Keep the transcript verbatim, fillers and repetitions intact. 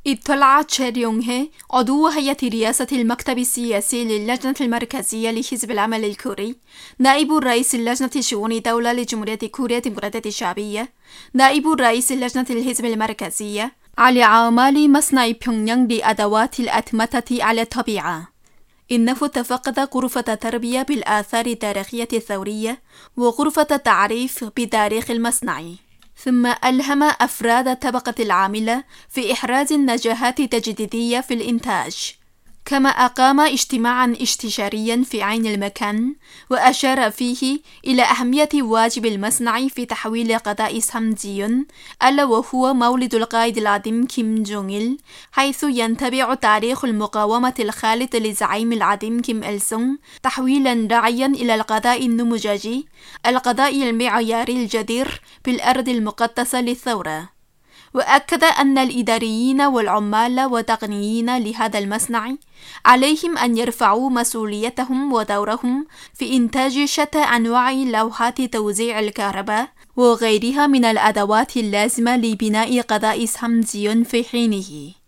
اطلع تشير يونغ هي عضو هيئة رئاسة المكتب السياسي للجنة المركزية لحزب العمل الكوري، نائب رئيس اللجنة شؤون دولة لجمهورية كوريا الديمقراطية الشعبية، نائب رئيس لجنة الحزب المركزية، على أعمال مصنع بيونغيانغ لأدوات الأتمتة على الطبيعة. إنه تفقد غرفة تربية بالآثار التاريخية الثورية وغرفة تعريف بتاريخ المصنع، ثم ألهم أفراد الطبقة العاملة في إحراز النجاحات التجديدية في الإنتاج. كما أقام اجتماعا استشاريا في عين المكان، وأشار فيه إلى أهمية واجب المصنع في تحويل قضاء سامجيون، ألا وهو مولد القائد العظيم كيم جونغ إل، حيث ينتبع تاريخ المقاومة الخالد للزعيم العظيم كيم إل سونغ، تحويلا راعيا إلى القضاء النموذجي، القضاء المعياري الجدير بالأرض المقدسة للثورة. وأكد أن الإداريين والعمال والتقنيين لهذا المصنع عليهم أن يرفعوا مسؤوليتهم ودورهم في إنتاج شتى أنواع لوحات توزيع الكهرباء وغيرها من الأدوات اللازمة لبناء قضاء سامجيون في حينه.